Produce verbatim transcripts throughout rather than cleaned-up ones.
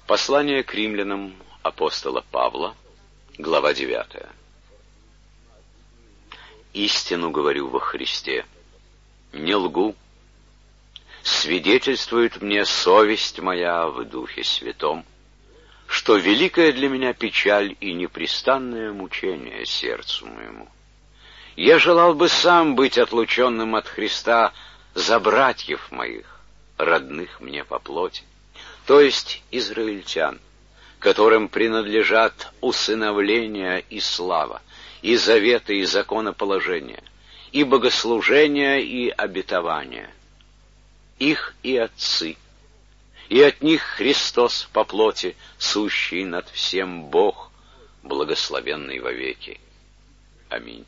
Послание к римлянам апостола Павла, глава девятая. Истину говорю во Христе, не лгу. Свидетельствует мне совесть моя в Духе Святом, что великая для меня печаль и непрестанное мучение сердцу моему. Я желал бы сам быть отлученным от Христа за братьев моих, родных мне по плоти, то есть израильтян, которым принадлежат усыновление и слава, и заветы, и законоположения, и богослужения, и обетования. Их и отцы, и от них Христос по плоти, сущий над всем Бог, благословенный вовеки. Аминь.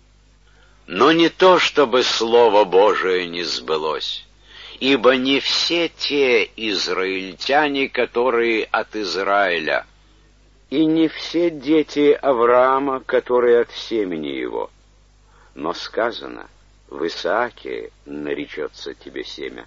Но не то, чтобы Слово Божие не сбылось, ибо не все те израильтяне, которые от Израиля, и не все дети Авраама, которые от семени его. Но сказано, в Исааке наречется тебе семя.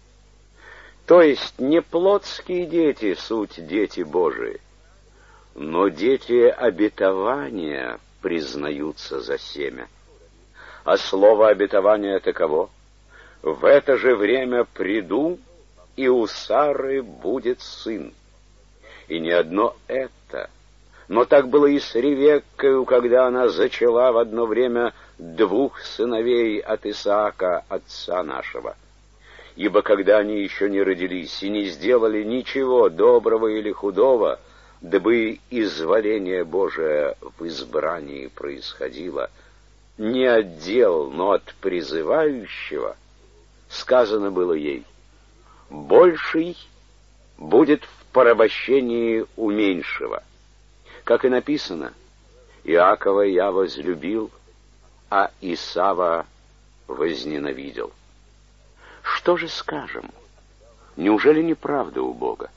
То есть не плотские дети суть дети Божии, но дети обетования признаются за семя. А слово обетования таково: в это же время приду, и у Сары будет сын. И не одно это, но так было и с Ревеккою, когда она зачала в одно время двух сыновей от Исаака, отца нашего. Ибо когда они еще не родились и не сделали ничего доброго или худого, дабы изволение Божие в избрании происходило, не от дел, но от призывающего, сказано было ей: больший будет в порабощении у меньшего. Как и написано: Иакова я возлюбил, а Исава возненавидел. Что же скажем? Неужели не правда у Бога?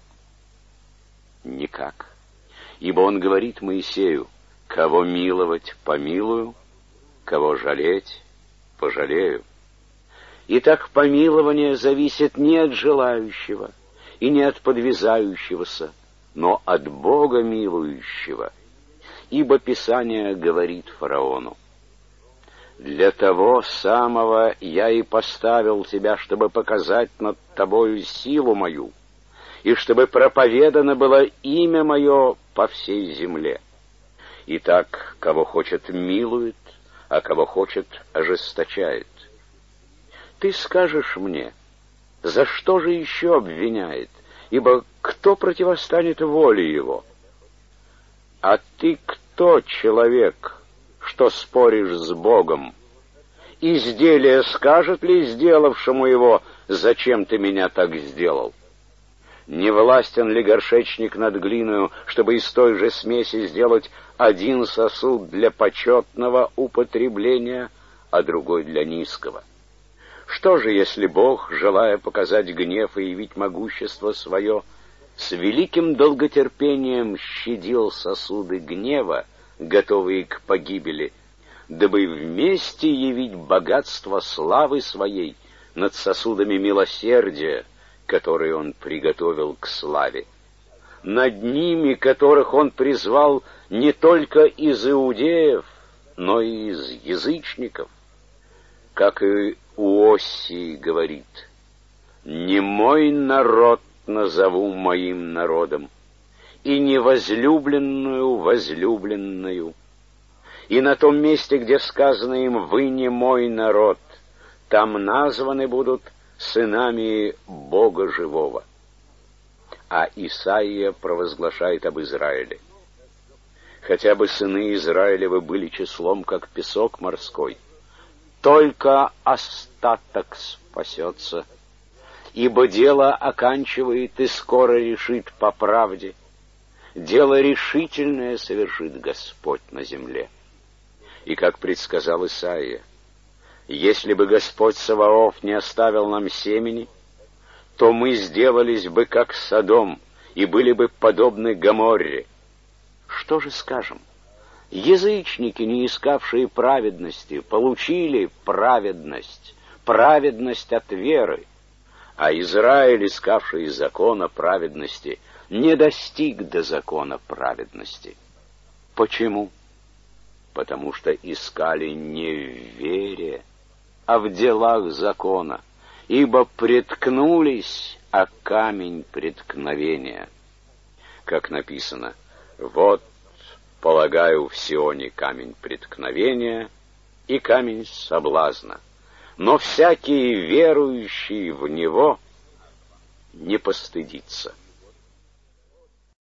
Никак. Ибо Он говорит Моисею: кого миловать, помилую, кого жалеть, пожалею. Итак, помилование зависит не от желающего и не от подвязающегося, но от Бога милующего. Ибо Писание говорит фараону: «Для того самого я и поставил тебя, чтобы показать над тобою силу мою, и чтобы проповедано было имя мое по всей земле. Итак, кого хочет, милует, а кого хочет, ожесточает». Ты скажешь мне: за что же еще обвиняет? Ибо кто противостанет воле его? А ты кто, человек, что споришь с Богом? Изделие скажет ли сделавшему его: зачем ты меня так сделал? Не властен ли горшечник над глиною, чтобы из той же смеси сделать один сосуд для почетного употребления, а другой для низкого? Что же, если Бог, желая показать гнев и явить могущество свое, с великим долготерпением щадил сосуды гнева, готовые к погибели, дабы вместе явить богатство славы своей над сосудами милосердия, которые Он приготовил к славе, над ними, которых Он призвал не только из иудеев, но и из язычников? Как и у Осии говорит: «Не мой народ назову моим народом, и не возлюбленную возлюбленную». И на том месте, где сказано им: «Вы не мой народ», там названы будут сынами Бога живого. А Исаия провозглашает об Израиле: «Хотя бы сыны Израилевы были числом, как песок морской, только остаток спасется, ибо дело оканчивает и скоро решит по правде. Дело решительное совершит Господь на земле». И как предсказал Исаия: «Если бы Господь Саваоф не оставил нам семени, то мы сделались бы как Содом и были бы подобны Гоморре». Что же скажем? Язычники, не искавшие праведности, получили праведность, праведность от веры. А Израиль, искавший закона праведности, не достиг до закона праведности. Почему? Потому что искали не в вере, а в делах закона, ибо преткнулись о камень преткновения. Как написано: «Вот, полагаю в Сионе камень преткновения и камень соблазна, но всякий верующий в него не постыдится».